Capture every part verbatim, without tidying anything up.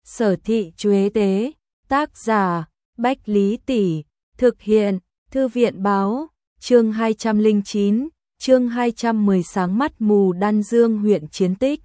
Sở thị Chuế Tế, tác giả, Bách Lý Tỷ, thực hiện, Thư viện Báo, chương hai trăm lẻ chín, chương hai trăm mười sáng mắt mù Đan Dương huyện chiến tích.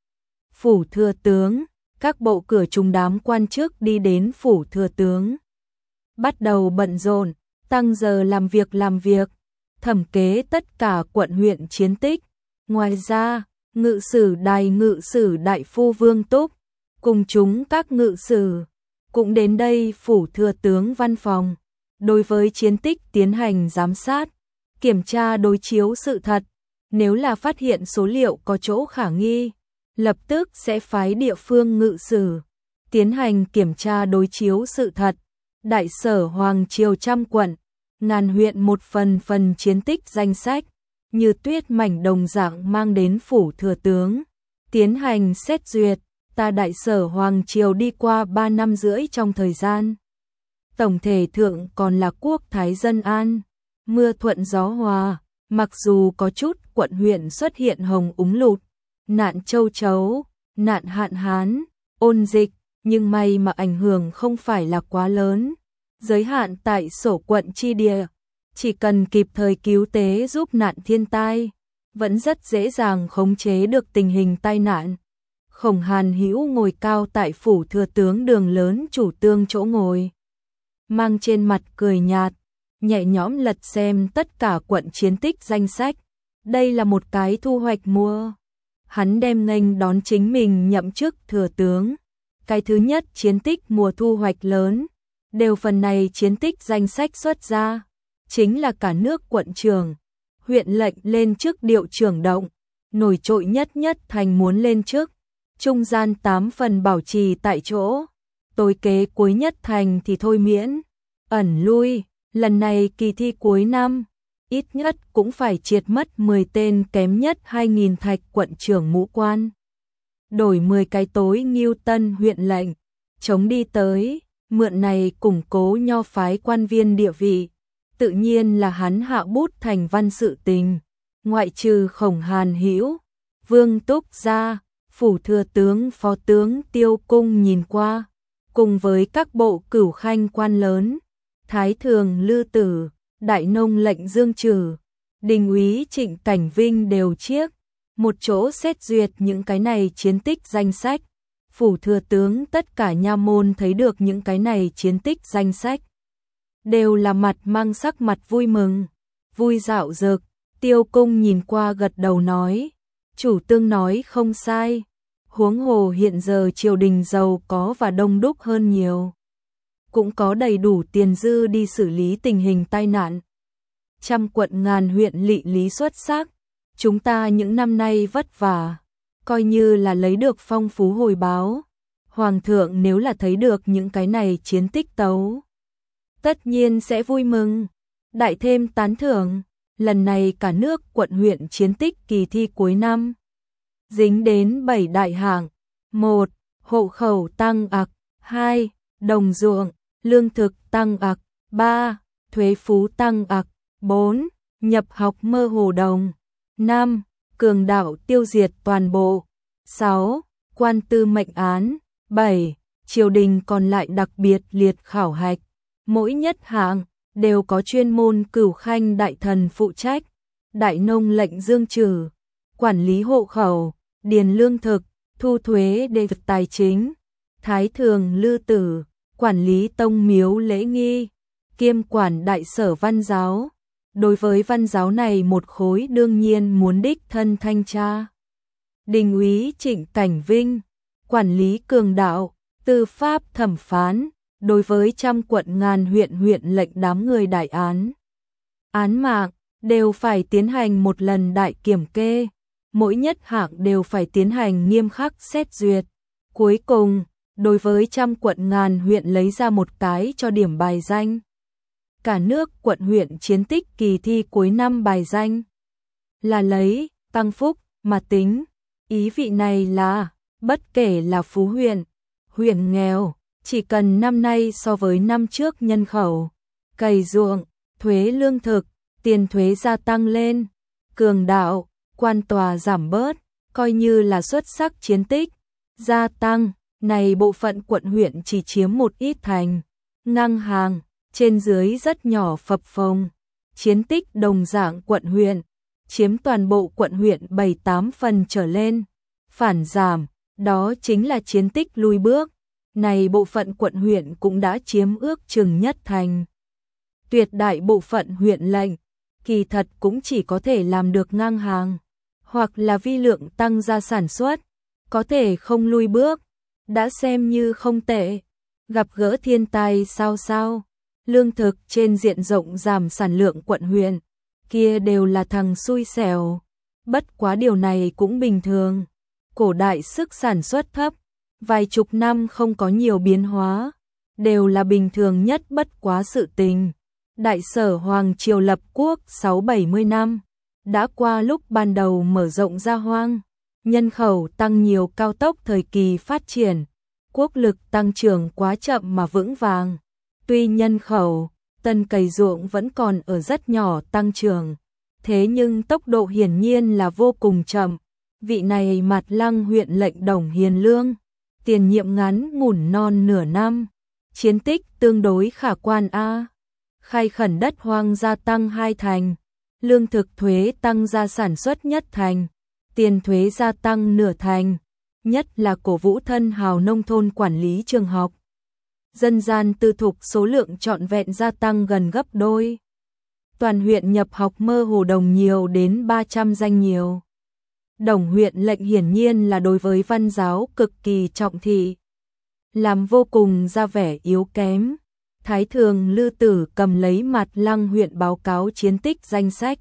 Phủ thừa tướng, các bộ cửa trùng đám quan chức đi đến phủ thừa tướng. Bắt đầu bận rộn, tăng giờ làm việc làm việc, thẩm kế tất cả quận huyện chiến tích. Ngoài ra, ngự sử đài ngự sử đại phu Vương Túc, cùng chúng các ngự sử, cũng đến đây phủ thừa tướng văn phòng. Đối với chiến tích tiến hành giám sát, kiểm tra đối chiếu sự thật, nếu là phát hiện số liệu có chỗ khả nghi, lập tức sẽ phái địa phương ngự sử, tiến hành kiểm tra đối chiếu sự thật. Đại sở Hoàng Triều trăm quận, ngàn huyện một phần phần chiến tích danh sách, như tuyết mảnh đồng dạng mang đến phủ thừa tướng, tiến hành xét duyệt. Ta đại sở Hoàng Triều đi qua ba năm rưỡi trong thời gian. Tổng thể thượng còn là quốc thái dân an, mưa thuận gió hòa, mặc dù có chút quận huyện xuất hiện hồng úng lụt, nạn châu chấu, nạn hạn hán, ôn dịch, nhưng may mà ảnh hưởng không phải là quá lớn. Giới hạn tại sổ quận chi địa, chỉ cần kịp thời cứu tế giúp nạn thiên tai, vẫn rất dễ dàng khống chế được tình hình tai nạn. Khổng Hàn Hữu ngồi cao tại phủ thừa tướng đường lớn chủ tương chỗ ngồi, mang trên mặt cười nhạt, nhẹ nhõm lật xem tất cả quận chiến tích danh sách. Đây là một cái thu hoạch mùa. Hắn đem nghênh đón chính mình nhậm chức thừa tướng. Cái thứ nhất chiến tích mùa thu hoạch lớn, đều phần này chiến tích danh sách xuất ra, chính là cả nước quận trưởng, huyện lệnh lên chức điệu trưởng động, nổi trội nhất nhất thành muốn lên chức. Trung gian tám phần bảo trì tại chỗ, tối kế cuối nhất thành thì thôi miễn, ẩn lui. Lần này kỳ thi cuối năm, ít nhất cũng phải triệt mất mười tên kém nhất hai nghìn thạch quận trưởng mũ quan. Đổi mười cái tối Ngưu Tân huyện lệnh, chống đi tới, mượn này củng cố nho phái quan viên địa vị. Tự nhiên là hắn hạ bút thành văn sự tình, ngoại trừ Khổng Hàn Hữu, Vương Túc ra. Phủ thừa tướng phó tướng Tiêu Cung nhìn qua, cùng với các bộ cửu khanh quan lớn, Thái thường Lư Tử, Đại nông lệnh Dương Trừ, Đình úy Trịnh Cảnh Vinh đều chiếc, một chỗ xét duyệt những cái này chiến tích danh sách. Phủ thừa tướng tất cả nha môn thấy được những cái này chiến tích danh sách, đều là mặt mang sắc mặt vui mừng, vui dạo dực. Tiêu Cung nhìn qua gật đầu nói, chủ tương nói không sai, huống hồ hiện giờ triều đình giàu có và đông đúc hơn nhiều, cũng có đầy đủ tiền dư đi xử lý tình hình tai nạn. Trăm quận ngàn huyện lỵ lý xuất sắc, chúng ta những năm nay vất vả, coi như là lấy được phong phú hồi báo. Hoàng thượng nếu là thấy được những cái này chiến tích tấu, tất nhiên sẽ vui mừng, đại thêm tán thưởng. Lần này cả nước quận huyện chiến tích kỳ thi cuối năm, dính đến bảy đại hạng: một. Hộ khẩu tăng ặc; hai. Đồng ruộng, lương thực tăng ặc; ba. Thuế phú tăng ặc; bốn. Nhập học mơ hồ đồng; năm. Cường đạo tiêu diệt toàn bộ; sáu. Quan tư mệnh án; bảy. Triều đình còn lại đặc biệt liệt khảo hạch. Mỗi nhất hạng đều có chuyên môn cửu khanh đại thần phụ trách. Đại nông lệnh Dương Trừ, quản lý hộ khẩu, điền lương thực, thu thuế đề vực tài chính. Thái thường Lư Tử, quản lý tông miếu lễ nghi, kiêm quản đại sở văn giáo. Đối với văn giáo này một khối đương nhiên muốn đích thân thanh tra. Đình úy Trịnh Cảnh Vinh, quản lý cường đạo, tư pháp thẩm phán. Đối với trăm quận ngàn huyện huyện lệnh đám người đại án, án mạng, đều phải tiến hành một lần đại kiểm kê, mỗi nhất hạng đều phải tiến hành nghiêm khắc xét duyệt. Cuối cùng, đối với trăm quận ngàn huyện lấy ra một cái cho điểm bài danh. Cả nước quận huyện chiến tích kỳ thi cuối năm bài danh là lấy tăng phúc mà tính, ý vị này là bất kể là phú huyện, huyện nghèo, chỉ cần năm nay so với năm trước nhân khẩu, cày ruộng, thuế lương thực, tiền thuế gia tăng lên, cường đạo, quan tòa giảm bớt, coi như là xuất sắc chiến tích, gia tăng, Này bộ phận quận huyện chỉ chiếm một ít thành, ngang hàng, trên dưới rất nhỏ phập phồng. Chiến tích đồng dạng quận huyện, chiếm toàn bộ quận huyện bảy tám phần trở lên. Phản giảm, đó chính là chiến tích lùi bước. Này bộ phận quận huyện cũng đã chiếm ước chừng nhất thành. Tuyệt đại bộ phận huyện lệnh, kỳ thật cũng chỉ có thể làm được ngang hàng, hoặc là vi lượng tăng gia sản xuất, có thể không lùi bước, đã xem như không tệ. Gặp gỡ thiên tai sao sao, lương thực trên diện rộng giảm sản lượng quận huyện, kia đều là thằng xui xẻo. Bất quá điều này cũng bình thường. Cổ đại sức sản xuất thấp, vài chục năm không có nhiều biến hóa, đều là bình thường nhất bất quá sự tình. Đại Sở Hoàng triều lập quốc sáu bảy mươi năm, đã qua lúc ban đầu mở rộng ra hoang, nhân khẩu tăng nhiều cao tốc thời kỳ phát triển, quốc lực tăng trưởng quá chậm mà vững vàng. Tuy nhân khẩu, tân cày ruộng vẫn còn ở rất nhỏ tăng trưởng, thế nhưng tốc độ hiển nhiên là vô cùng chậm. Vị này Mạt Lăng huyện lệnh Đồng Hiền Lương, tiền nhiệm ngắn ngủn non nửa năm, chiến tích tương đối khả quan a. Khai khẩn đất hoang gia tăng hai thành, lương thực thuế tăng gia sản xuất nhất thành, tiền thuế gia tăng nửa thành, nhất là cổ vũ thân hào nông thôn quản lý trường học. Dân gian tư thục số lượng trọn vẹn gia tăng gần gấp đôi. Toàn huyện nhập học mơ hồ đồng nhiều đến ba trăm danh nhiều. Đồng huyện lệnh hiển nhiên là đối với văn giáo cực kỳ trọng thị, làm vô cùng ra vẻ yếu kém. Thái thường Lư Tử cầm lấy Mạt Lăng huyện báo cáo chiến tích danh sách,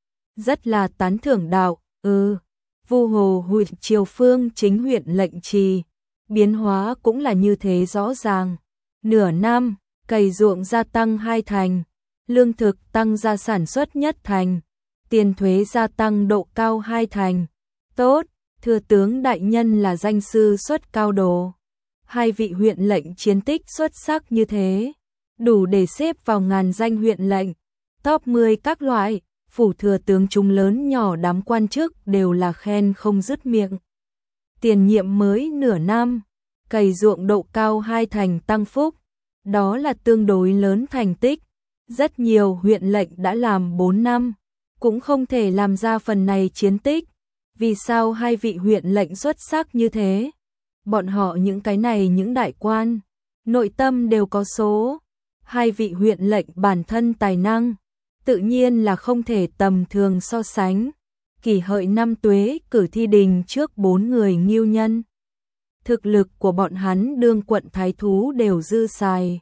rất là tán thưởng đạo, ừ, Vu Hồ huyện Triều Phương chính huyện lệnh trì, biến hóa cũng là như thế rõ ràng. Nửa năm, cày ruộng gia tăng hai thành, lương thực tăng gia sản xuất nhất thành, tiền thuế gia tăng độ cao hai thành. Tốt, thừa tướng đại nhân là danh sư xuất cao đồ. Hai vị huyện lệnh chiến tích xuất sắc như thế, đủ để xếp vào ngàn danh huyện lệnh, top mười các loại. Phủ thừa tướng chúng lớn nhỏ đám quan chức đều là khen không dứt miệng. Tiền nhiệm mới nửa năm, cày ruộng độ cao hai thành tăng phúc, đó là tương đối lớn thành tích. Rất nhiều huyện lệnh đã làm bốn năm, cũng không thể làm ra phần này chiến tích. Vì sao hai vị huyện lệnh xuất sắc như thế? Bọn họ những cái này những đại quan, nội tâm đều có số. Hai vị huyện lệnh bản thân tài năng, tự nhiên là không thể tầm thường so sánh. Kỷ Hợi năm Tuế cử thi đình trước bốn người ngưu nhân. Thực lực của bọn hắn đương quận thái thú đều dư xài.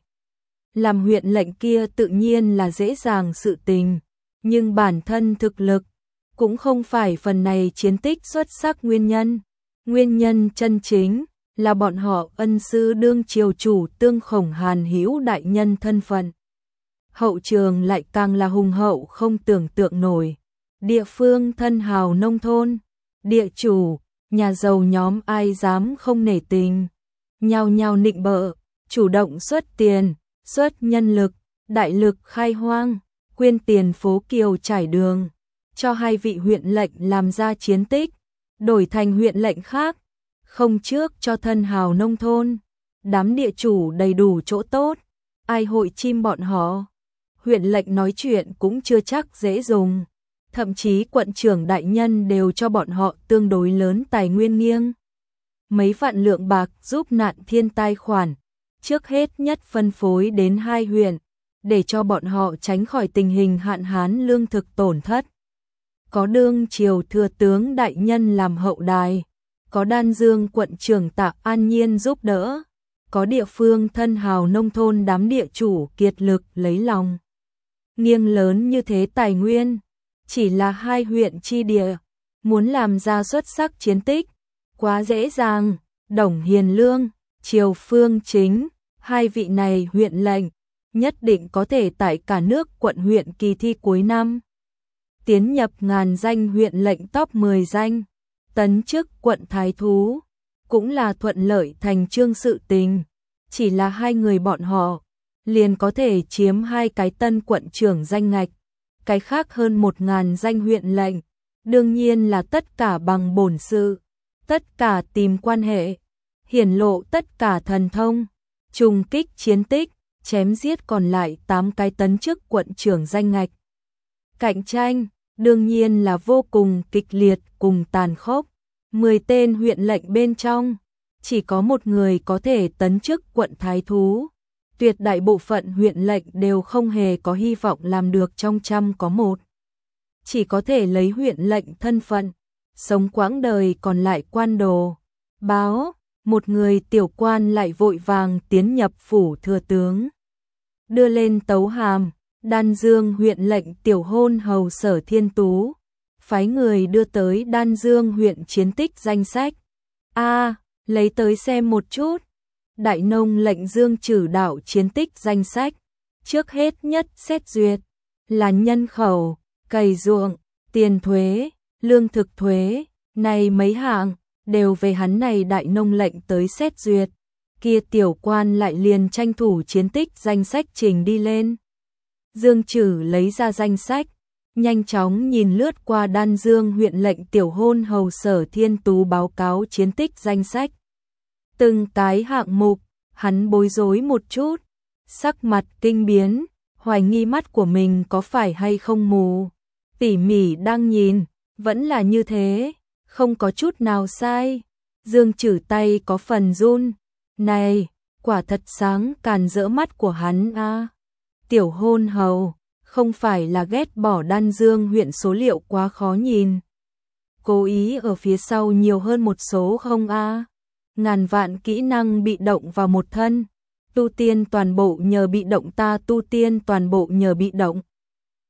Làm huyện lệnh kia tự nhiên là dễ dàng sự tình, nhưng bản thân thực lực cũng không phải phần này chiến tích xuất sắc nguyên nhân. Nguyên nhân chân chính là bọn họ ân sư đương triều chủ Tương Khổng Hàn Hữu đại nhân thân phận. Hậu trường lại càng là hùng hậu không tưởng tượng nổi. Địa phương thân hào nông thôn, địa chủ, nhà giàu nhóm ai dám không nể tình. Nhao nhao nịnh bợ, chủ động xuất tiền, xuất nhân lực, đại lực khai hoang, quyên tiền phố kiều trải đường, cho hai vị huyện lệnh làm ra chiến tích, đổi thành huyện lệnh khác, không trước cho thân hào nông thôn, đám địa chủ đầy đủ chỗ tốt, ai hội chim bọn họ. Huyện lệnh nói chuyện cũng chưa chắc dễ dùng, thậm chí quận trưởng đại nhân đều cho bọn họ tương đối lớn tài nguyên nghiêng. Mấy vạn lượng bạc giúp nạn thiên tai khoản, trước hết nhất phân phối đến hai huyện, để cho bọn họ tránh khỏi tình hình hạn hán lương thực tổn thất. Có đương triều thừa tướng đại nhân làm hậu đài, có Đan Dương quận trưởng Tạ An Nhiên giúp đỡ, có địa phương thân hào nông thôn đám địa chủ kiệt lực lấy lòng. Nghiêng lớn như thế tài nguyên, chỉ là hai huyện chi địa, muốn làm ra xuất sắc chiến tích, quá dễ dàng. Đồng Hiền Lương, Triều Phương Chính, hai vị này huyện lệnh, nhất định có thể tại cả nước quận huyện kỳ thi cuối năm tiến nhập ngàn danh huyện lệnh top mười danh, tấn chức quận thái thú, cũng là thuận lợi thành trương sự tình. Chỉ là hai người bọn họ liền có thể chiếm hai cái tân quận trưởng danh ngạch, cái khác hơn một ngàn danh huyện lệnh, đương nhiên là tất cả bằng bổn sự, tất cả tìm quan hệ. hiển lộ tất cả thần thông, trùng kích chiến tích, chém giết còn lại tám cái tấn chức quận trưởng danh ngạch. Cạnh tranh, đương nhiên là vô cùng kịch liệt cùng tàn khốc. mười tên huyện lệnh bên trong, chỉ có một người có thể tấn chức quận thái thú. Tuyệt đại bộ phận huyện lệnh đều không hề có hy vọng làm được trong trăm có một. Chỉ có thể lấy huyện lệnh thân phận, sống quãng đời còn lại quan đồ. Báo, một người tiểu quan lại vội vàng tiến nhập phủ thừa tướng. Đưa lên tấu hàm, Đan Dương huyện lệnh tiểu hôn hầu Sở Thiên Tú. Phái người đưa tới Đan Dương huyện chiến tích danh sách. A, lấy tới xem một chút. Đại nông lệnh Dương Trử đạo chiến tích danh sách. Trước hết nhất xét duyệt là nhân khẩu, cày ruộng, tiền thuế, lương thực thuế, này mấy hạng đều về hắn này đại nông lệnh tới xét duyệt. Kia tiểu quan lại liền tranh thủ chiến tích danh sách trình đi lên. Dương Trử lấy ra danh sách, nhanh chóng nhìn lướt qua Đan Dương huyện lệnh tiểu hôn hầu Sở Thiên Tú báo cáo chiến tích danh sách. Từng cái hạng mục, hắn bối rối một chút, sắc mặt kinh biến, hoài nghi mắt của mình có phải hay không mù. Tỉ mỉ đang nhìn, vẫn là như thế, không có chút nào sai. Dương Trử tay có phần run, này, quả thật sáng càn rỡ mắt của hắn a. À. Tiểu hôn hầu, không phải là ghét bỏ Đan Dương huyện số liệu quá khó nhìn. Cố ý ở phía sau nhiều hơn một số không a. À. Ngàn vạn kỹ năng bị động vào một thân, tu tiên toàn bộ nhờ bị động ta tu tiên toàn bộ nhờ bị động.